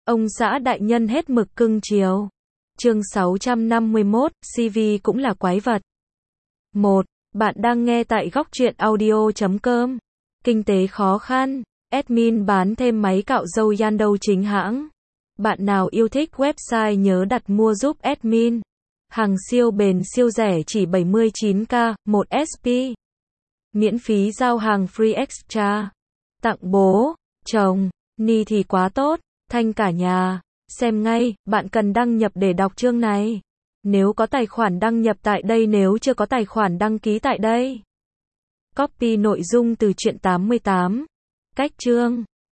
Ông xã đại nhân hết mực cưng chiều. Chương 651, CV cũng là quái vật. 1. Bạn đang nghe tại góc truyện audio.com. Kinh tế khó khăn, admin bán thêm máy cạo râu Yandou chính hãng. Bạn nào yêu thích website nhớ đặt mua giúp admin. Hàng siêu bền siêu rẻ chỉ 79k, 1 SP. Miễn phí giao hàng free extra. Tặng bố, chồng, ni thì quá tốt, thanh cả nhà. Xem ngay, bạn cần đăng nhập để đọc chương này. Nếu có tài khoản đăng nhập tại đây, nếu chưa có tài khoản đăng ký tại đây. Copy nội dung từ truyện 88. Cách chương.